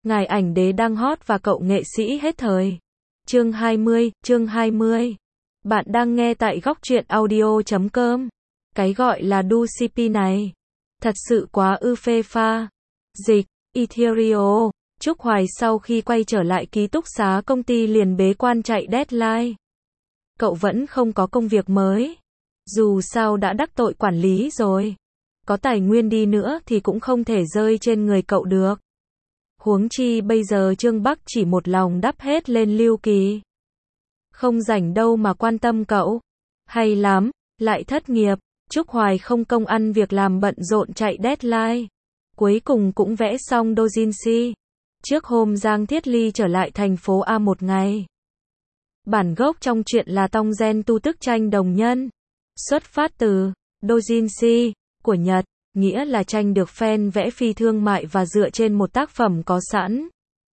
Ngài ảnh đế đang hot và cậu nghệ sĩ hết thời. Chương 20. Bạn đang nghe tại góc truyện audio.com. Cái gọi là đu CP này thật sự quá ư phê pha. Dịch, Ethereum. Trúc Hoài sau khi quay trở lại ký túc xá công ty liền bế quan chạy deadline. Cậu vẫn không có công việc mới. Dù sao đã đắc tội quản lý rồi. Có tài nguyên đi nữa thì cũng không thể rơi trên người cậu được. Huống chi bây giờ Trương Bắc chỉ một lòng đắp hết lên Lưu Kỳ. Không rảnh đâu mà quan tâm cậu. Hay lắm, lại thất nghiệp. Trúc Hoài không công ăn việc làm bận rộn chạy deadline. Cuối cùng cũng vẽ xong doujinshi. Trước hôm Giang Thiết Ly trở lại thành phố A một ngày. Bản gốc trong truyện là tông gen tu tức tranh đồng nhân. Xuất phát từ doujinshi của Nhật, nghĩa là tranh được fan vẽ phi thương mại và dựa trên một tác phẩm có sẵn.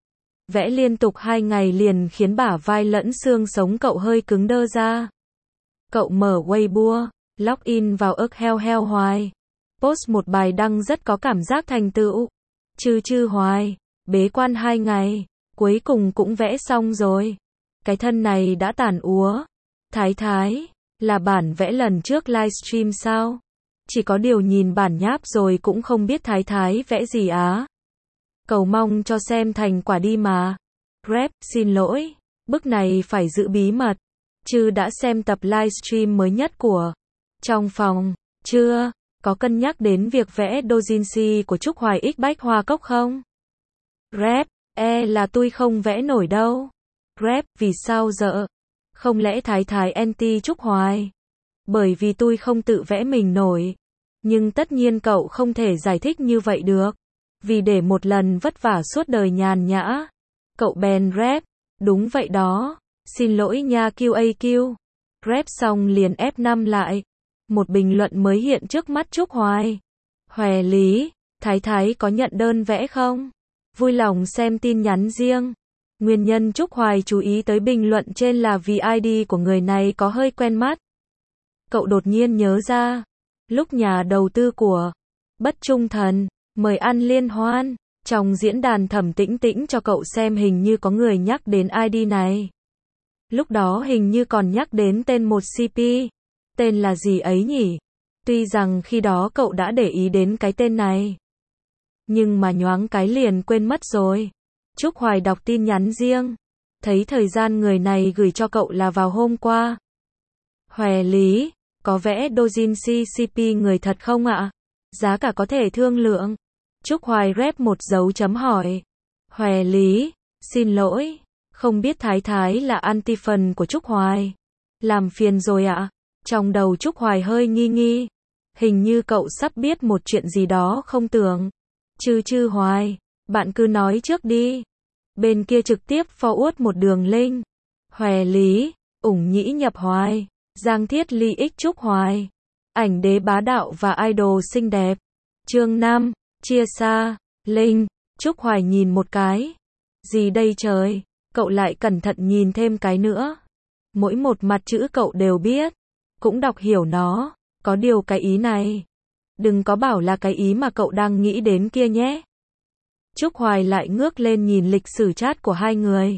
Vẽ liên tục 2 ngày liền khiến bả vai lẫn xương sống cậu hơi cứng đơ ra. Cậu mở Weibo, login vào ức heo hoài. Post một bài đăng rất có cảm giác thành tựu. Chư hoài, bế quan 2 ngày, cuối cùng cũng vẽ xong rồi. Cái thân này đã tàn úa. Thái, là bản vẽ lần trước livestream sao? Chỉ có điều nhìn bản nháp rồi cũng không biết Thái vẽ gì á. Cầu mong cho xem thành quả đi mà. Rep, xin lỗi, bức này phải giữ bí mật. Chứ đã xem tập livestream mới nhất của Trong Phòng, chưa? Có cân nhắc đến việc vẽ doujinshi của Trúc Hoài X Bách Hoa Cốc không? Rep, là tôi không vẽ nổi đâu. Rep, vì sao dợ? Không lẽ Thái anti Trúc Hoài? Bởi vì tôi không tự vẽ mình nổi. Nhưng tất nhiên cậu không thể giải thích như vậy được. Vì để một lần vất vả suốt đời nhàn nhã. Cậu bèn rep. Đúng vậy đó. Xin lỗi nha QAQ. Rep xong liền F5 lại. Một bình luận mới hiện trước mắt Trúc Hoài. Hòe lý. Thái có nhận đơn vẽ không? Vui lòng xem tin nhắn riêng. Nguyên nhân Trúc Hoài chú ý tới bình luận trên là vì ID của người này có hơi quen mắt. Cậu đột nhiên nhớ ra. Lúc nhà đầu tư của Bất Trung Thần mời ăn liên hoan, trong diễn đàn Thẩm Tĩnh Tĩnh cho cậu xem hình như có người nhắc đến ID này. Lúc đó hình như còn nhắc đến tên một CP. Tên là gì ấy nhỉ? Tuy rằng khi đó cậu đã để ý đến cái tên này. Nhưng mà nhoáng cái liền quên mất rồi. Trúc Hoài đọc tin nhắn riêng. Thấy thời gian người này gửi cho cậu là vào hôm qua. Hòe lý. Có vẽ doujinshi CP người thật không ạ? Giá cả có thể thương lượng. Trúc Hoài rep một dấu chấm hỏi. Hòe lý, xin lỗi, không biết Thái là anti phần của Trúc Hoài. Làm phiền rồi ạ. Trong đầu Trúc Hoài hơi nghi. Hình như cậu sắp biết một chuyện gì đó không tưởng. Chư Hoài, bạn cứ nói trước đi. Bên kia trực tiếp forward một đường link. Hòe lý, ủng nhĩ nhập Hoài. Giang Thiết Ly X Trúc Hoài. Ảnh đế bá đạo và idol xinh đẹp. Chương 5. Chia xa. Linh. Trúc Hoài nhìn một cái. Gì đây trời? Cậu lại cẩn thận nhìn thêm cái nữa. Mỗi một mặt chữ cậu đều biết. Cũng đọc hiểu nó. Có điều cái ý này. Đừng có bảo là cái ý mà cậu đang nghĩ đến kia nhé. Trúc Hoài lại ngước lên nhìn lịch sử chat của hai người.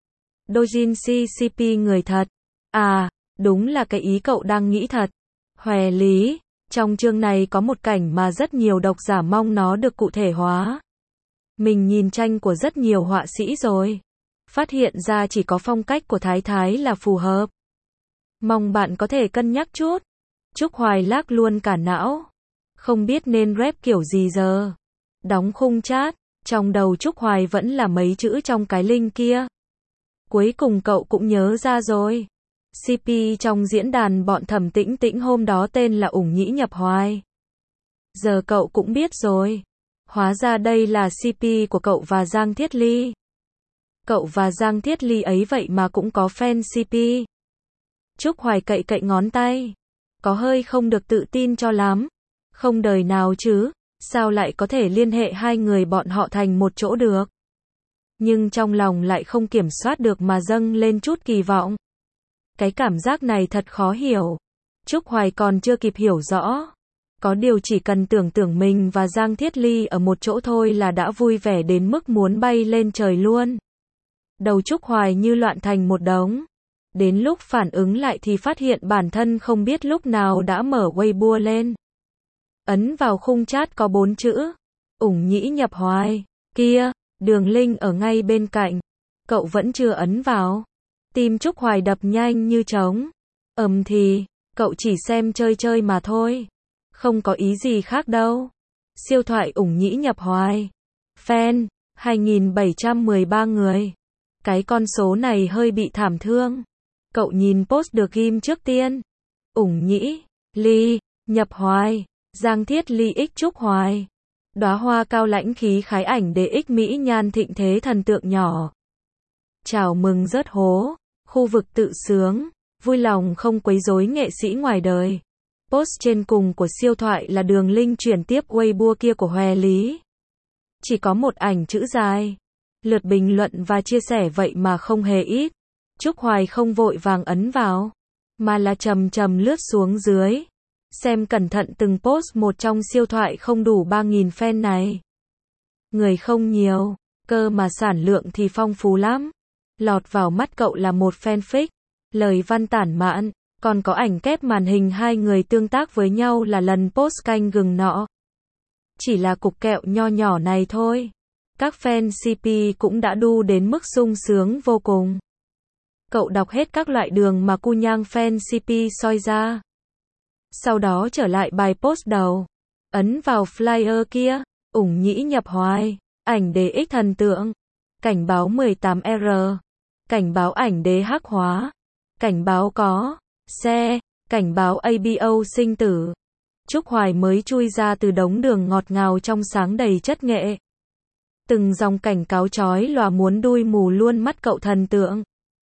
Doujinshi CP người thật. À. Đúng là cái ý cậu đang nghĩ thật. Hòe lý, trong chương này có một cảnh mà rất nhiều độc giả mong nó được cụ thể hóa. Mình nhìn tranh của rất nhiều họa sĩ rồi. Phát hiện ra chỉ có phong cách của Thái là phù hợp. Mong bạn có thể cân nhắc chút. Trúc Hoài lác luôn cả não. Không biết nên rep kiểu gì giờ. Đóng khung chat, trong đầu Trúc Hoài vẫn là mấy chữ trong cái link kia. Cuối cùng cậu cũng nhớ ra rồi. CP trong diễn đàn bọn Thẩm Tĩnh Tĩnh hôm đó tên là ủng nhĩ nhập Hoài. Giờ cậu cũng biết rồi. Hóa ra đây là CP của cậu và Giang Thiết Ly. Cậu và Giang Thiết Ly ấy vậy mà cũng có fan CP. Trúc Hoài cậy ngón tay. Có hơi không được tự tin cho lắm. Không đời nào chứ. Sao lại có thể liên hệ hai người bọn họ thành một chỗ được. Nhưng trong lòng lại không kiểm soát được mà dâng lên chút kỳ vọng. Cái cảm giác này thật khó hiểu. Trúc Hoài còn chưa kịp hiểu rõ. Có điều chỉ cần tưởng tượng mình và Giang Thiết Ly ở một chỗ thôi là đã vui vẻ đến mức muốn bay lên trời luôn. Đầu Trúc Hoài như loạn thành một đống. Đến lúc phản ứng lại thì phát hiện bản thân không biết lúc nào đã mở Weibo lên. Ấn vào khung chat có 4 chữ. Ủng nhĩ nhập hoài. Kia, đường link ở ngay bên cạnh. Cậu vẫn chưa ấn vào. Tim Trúc Hoài đập nhanh như trống. Thì, cậu chỉ xem chơi chơi mà thôi. Không có ý gì khác đâu. Siêu thoại ủng nhĩ nhập hoài. Fan, 2.713 người. Cái con số này hơi bị thảm thương. Cậu nhìn post được ghim trước tiên. Ủng nhĩ, ly, nhập hoài. Giang Thiết Ly ích Trúc Hoài. Đóa hoa cao lãnh khí khái ảnh để ích mỹ nhan thịnh thế thần tượng nhỏ. Chào mừng rớt hố. Khu vực tự sướng. Vui lòng không quấy rối nghệ sĩ ngoài đời. Post trên cùng của siêu thoại là đường link chuyển tiếp Weibo kia của Hoè Lý. Chỉ có một ảnh chữ dài. Lượt bình luận và chia sẻ vậy mà không hề ít. Trúc Hoài không vội vàng ấn vào, mà là chầm chầm lướt xuống dưới. Xem cẩn thận từng post một trong siêu thoại không đủ 3.000 fan này. Người không nhiều, cơ mà sản lượng thì phong phú lắm. Lọt vào mắt cậu là một fanfic, lời văn tản mạn, còn có ảnh kép màn hình hai người tương tác với nhau là lần post canh gừng nọ. Chỉ là cục kẹo nho nhỏ này thôi. Các fan CP cũng đã đu đến mức sung sướng vô cùng. Cậu đọc hết các loại đường mà cu nhang fan CP soi ra. Sau đó trở lại bài post đầu. Ấn vào flyer kia. Ủng nhĩ nhập hoài. Ảnh đế ích thần tượng. Cảnh báo 18R. Cảnh báo ảnh đế hắc hóa. Cảnh báo có xe. Cảnh báo ABO sinh tử. Trúc Hoài mới chui ra từ đống đường ngọt ngào trong sáng đầy chất nghệ. Từng dòng cảnh cáo chói lòa muốn đui mù luôn mắt cậu thần tượng.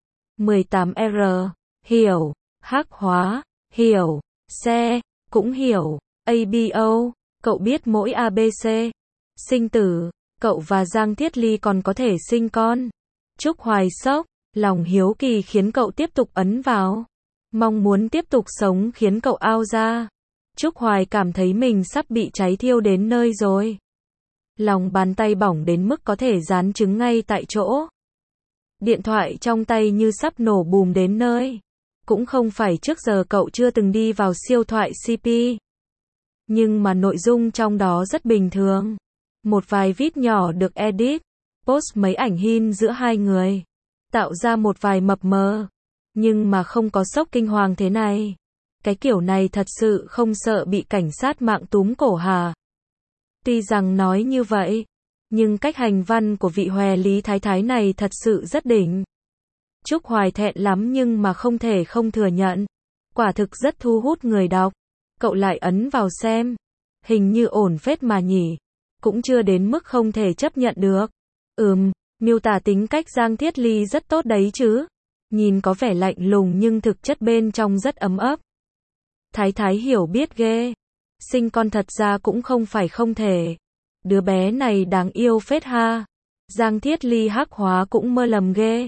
18R, hiểu, hắc hóa, hiểu, xe, cũng hiểu, ABO, cậu biết mỗi ABC, sinh tử, cậu và Giang Thiết Ly còn có thể sinh con. Trúc Hoài sốc, lòng hiếu kỳ khiến cậu tiếp tục ấn vào. Mong muốn tiếp tục sống khiến cậu ao ra. Trúc Hoài cảm thấy mình sắp bị cháy thiêu đến nơi rồi. Lòng bàn tay bỏng đến mức có thể dán trứng ngay tại chỗ. Điện thoại trong tay như sắp nổ bùm đến nơi. Cũng không phải trước giờ cậu chưa từng đi vào siêu thoại CP. Nhưng mà nội dung trong đó rất bình thường. Một vài viết nhỏ được edit, post mấy ảnh hin giữa hai người. Tạo ra một vài mập mờ. Nhưng mà không có sốc kinh hoàng thế này. Cái kiểu này thật sự không sợ bị cảnh sát mạng túm cổ hả? Tuy rằng nói như vậy, nhưng cách hành văn của vị Hoè Lý Thái Thái này thật sự rất đỉnh. Trúc Hoài thẹn lắm nhưng mà không thể không thừa nhận. Quả thực rất thu hút người đọc. Cậu lại ấn vào xem. Hình như ổn phết mà nhỉ. Cũng chưa đến mức không thể chấp nhận được. Miêu tả tính cách Giang Thiết Ly rất tốt đấy chứ. Nhìn có vẻ lạnh lùng nhưng thực chất bên trong rất ấm ấp. Thái Thái hiểu biết ghê. Sinh con thật ra cũng không phải không thể. Đứa bé này đáng yêu phết ha. Giang Thiết Ly hắc hóa cũng mơ lầm ghê.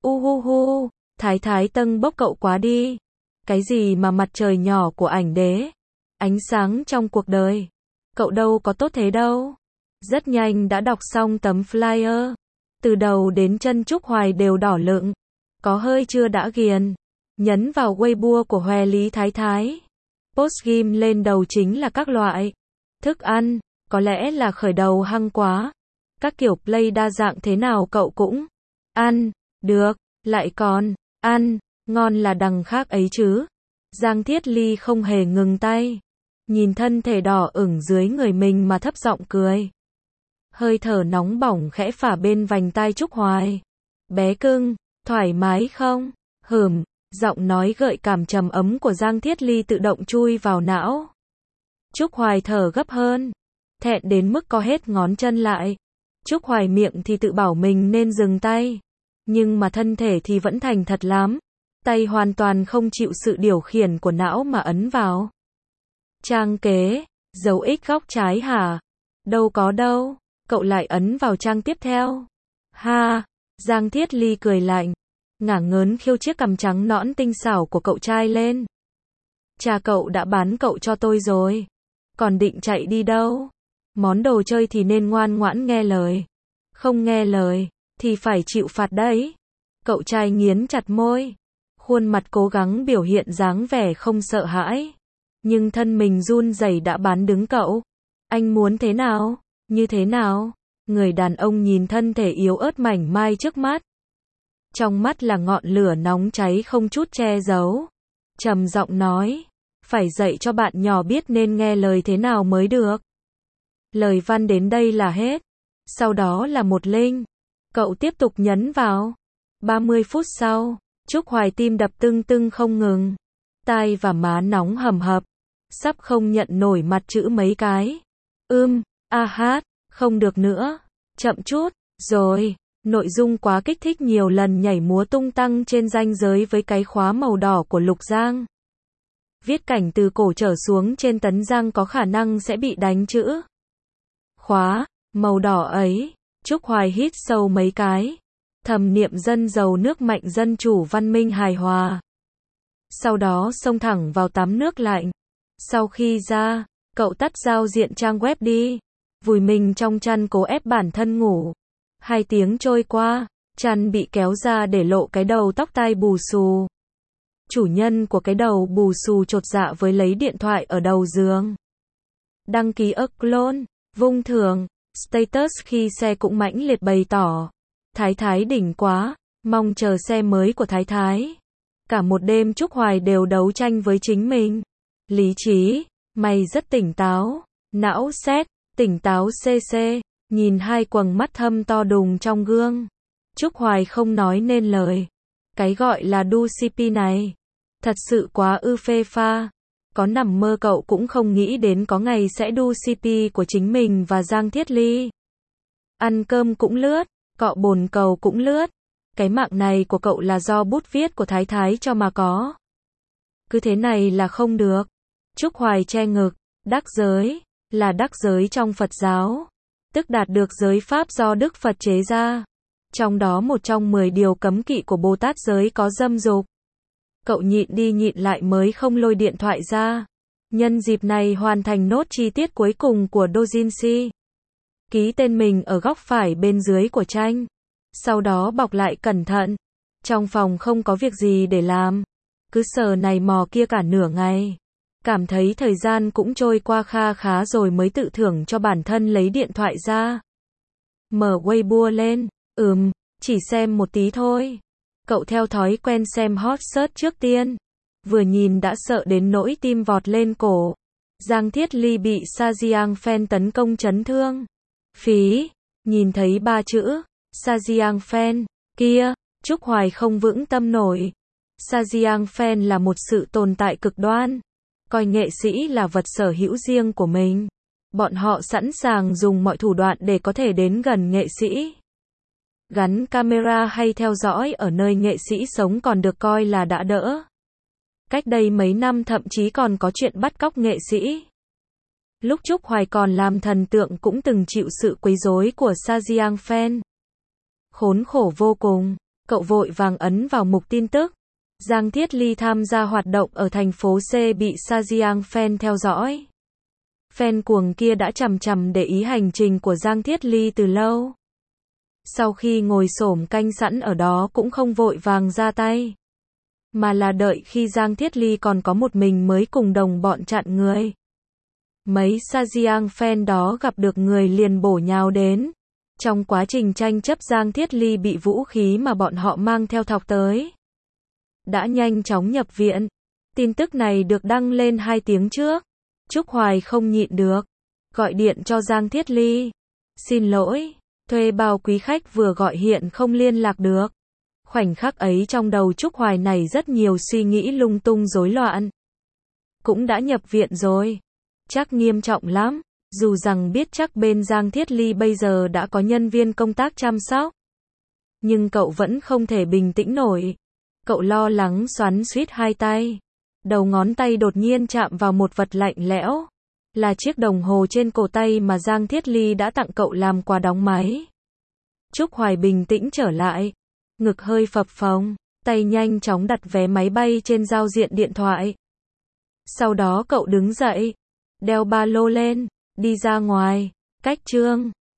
Thái Thái tâng bốc cậu quá đi. Cái gì mà mặt trời nhỏ của ảnh đế. Ánh sáng trong cuộc đời. Cậu đâu có tốt thế đâu. Rất nhanh đã đọc xong tấm flyer. Từ đầu đến chân Trúc Hoài đều đỏ lựng. Có hơi chưa đã ghiền. Nhấn vào Weibo của Hoè Lý Thái Thái. Post ghim lên đầu chính là các loại thức ăn, có lẽ là khởi đầu hăng quá. Các kiểu play đa dạng thế nào cậu cũng ăn được, lại còn ăn ngon là đằng khác ấy chứ. Giang Thiết Ly không hề ngừng tay, nhìn thân thể đỏ ửng dưới người mình mà thấp giọng cười. Hơi thở nóng bỏng khẽ phả bên vành tai Trúc Hoài. Bé cưng, thoải mái không? Giọng nói gợi cảm trầm ấm của Giang Thiết Ly tự động chui vào não. Trúc Hoài thở gấp hơn, thẹn đến mức co hết ngón chân lại. Trúc Hoài miệng thì tự bảo mình nên dừng tay, nhưng mà thân thể thì vẫn thành thật lắm. Tay hoàn toàn không chịu sự điều khiển của não mà ấn vào. Trang kế, dấu X góc trái hả? Đâu có đâu, cậu lại ấn vào trang tiếp theo. Ha, Giang Thiết Ly cười lạnh. Ngả ngớn khiêu chiếc cằm trắng nõn tinh xảo của cậu trai lên. Cha cậu đã bán cậu cho tôi rồi. Còn định chạy đi đâu? Món đồ chơi thì nên ngoan ngoãn nghe lời. Không nghe lời, thì phải chịu phạt đấy. Cậu trai nghiến chặt môi. Khuôn mặt cố gắng biểu hiện dáng vẻ không sợ hãi. Nhưng thân mình run rẩy đã bán đứng cậu. Anh muốn thế nào? Như thế nào? Người đàn ông nhìn thân thể yếu ớt mảnh mai trước mắt. Trong mắt là ngọn lửa nóng cháy không chút che giấu. Trầm giọng nói. Phải dạy cho bạn nhỏ biết nên nghe lời thế nào mới được. Lời văn đến đây là hết. Sau đó là một link. Cậu tiếp tục nhấn vào. 30 phút sau, Trúc Hoài tim đập tưng tưng không ngừng. Tai và má nóng hầm hập. Sắp không nhận nổi mặt chữ mấy cái. Hát, không được nữa. Chậm chút, rồi. Nội dung quá kích thích, nhiều lần nhảy múa tung tăng trên ranh giới với cái khóa màu đỏ của Lục Giang. Viết cảnh từ cổ trở xuống trên tấn giang có khả năng sẽ bị đánh chữ. Khóa, màu đỏ ấy. Trúc Hoài hít sâu mấy cái. Thầm niệm dân giàu nước mạnh, dân chủ văn minh hài hòa. Sau đó xông thẳng vào tắm nước lạnh. Sau khi ra, cậu tắt giao diện trang web đi. Vùi mình trong chăn cố ép bản thân ngủ. 2 tiếng trôi qua, chăn bị kéo ra để lộ cái đầu tóc tai bù xù. Chủ nhân của cái đầu bù xù chột dạ với lấy điện thoại ở đầu giường. Đăng ký clone, vung thưởng, status khi xe cũng mãnh liệt bày tỏ. Thái thái đỉnh quá, mong chờ xe mới của thái thái. Cả một đêm Trúc Hoài đều đấu tranh với chính mình. Lý trí, mày rất tỉnh táo. Não xét, tỉnh táo cc. Nhìn 2 quầng mắt thâm to đùng trong gương. Trúc Hoài không nói nên lời. Cái gọi là đu CP này. Thật sự quá phê pha. Có nằm mơ cậu cũng không nghĩ đến có ngày sẽ đu CP của chính mình và Giang Thiết Ly. Ăn cơm cũng lướt, cọ bồn cầu cũng lướt. Cái mạng này của cậu là do bút viết của thái thái cho mà có. Cứ thế này là không được. Trúc Hoài che ngực. Đắc giới, là đắc giới trong Phật giáo. Tức đạt được giới pháp do Đức Phật chế ra. Trong đó một trong 10 điều cấm kỵ của Bồ Tát giới có dâm dục. Cậu nhịn đi nhịn lại mới không lôi điện thoại ra. Nhân dịp này hoàn thành nốt chi tiết cuối cùng của doujinshi. Ký tên mình ở góc phải bên dưới của tranh. Sau đó bọc lại cẩn thận. Trong phòng không có việc gì để làm. Cứ sờ này mò kia cả nửa ngày. Cảm thấy thời gian cũng trôi qua kha khá rồi mới tự thưởng cho bản thân lấy điện thoại ra. Mở Weibo lên. Chỉ xem một tí thôi. Cậu theo thói quen xem hot search trước tiên. Vừa nhìn đã sợ đến nỗi tim vọt lên cổ. Giang Thiết Ly bị Sa Jiang fan tấn công chấn thương. Phí. Nhìn thấy 3 chữ. Sa Jiang fan. Kia. Trúc Hoài không vững tâm nổi. Sa Jiang fan là một sự tồn tại cực đoan. Coi nghệ sĩ là vật sở hữu riêng của mình. Bọn họ sẵn sàng dùng mọi thủ đoạn để có thể đến gần nghệ sĩ. Gắn camera hay theo dõi ở nơi nghệ sĩ sống còn được coi là đã đỡ. Cách đây mấy năm thậm chí còn có chuyện bắt cóc nghệ sĩ. Lúc Trúc Hoài còn làm thần tượng cũng từng chịu sự quấy rối của Sa Jiang fan. Khốn khổ vô cùng, cậu vội vàng ấn vào mục tin tức. Giang Thiết Ly tham gia hoạt động ở thành phố C bị Sa Jiang fan theo dõi. Fan cuồng kia đã chằm chằm để ý hành trình của Giang Thiết Ly từ lâu. Sau khi ngồi xổm canh sẵn ở đó cũng không vội vàng ra tay. Mà là đợi khi Giang Thiết Ly còn có một mình mới cùng đồng bọn chặn người. Mấy Sa Jiang fan đó gặp được người liền bổ nhào đến. Trong quá trình tranh chấp Giang Thiết Ly bị vũ khí mà bọn họ mang theo thọc tới. Đã nhanh chóng nhập viện. Tin tức này được đăng lên 2 tiếng trước. Trúc Hoài không nhịn được. Gọi điện cho Giang Thiết Ly. Xin lỗi, thuê bao quý khách vừa gọi hiện không liên lạc được. Khoảnh khắc ấy trong đầu Trúc Hoài này rất nhiều suy nghĩ lung tung rối loạn. Cũng đã nhập viện rồi. Chắc nghiêm trọng lắm. Dù rằng biết chắc bên Giang Thiết Ly bây giờ đã có nhân viên công tác chăm sóc. Nhưng cậu vẫn không thể bình tĩnh nổi. Cậu lo lắng xoắn xuýt 2 tay. Đầu ngón tay đột nhiên chạm vào một vật lạnh lẽo. Là chiếc đồng hồ trên cổ tay mà Giang Thiết Ly đã tặng cậu làm quà đóng máy. Trúc Hoài bình tĩnh trở lại. Ngực hơi phập phồng. Tay nhanh chóng đặt vé máy bay trên giao diện điện thoại. Sau đó cậu đứng dậy. đeo ba lô lên, đi ra ngoài, cách Trương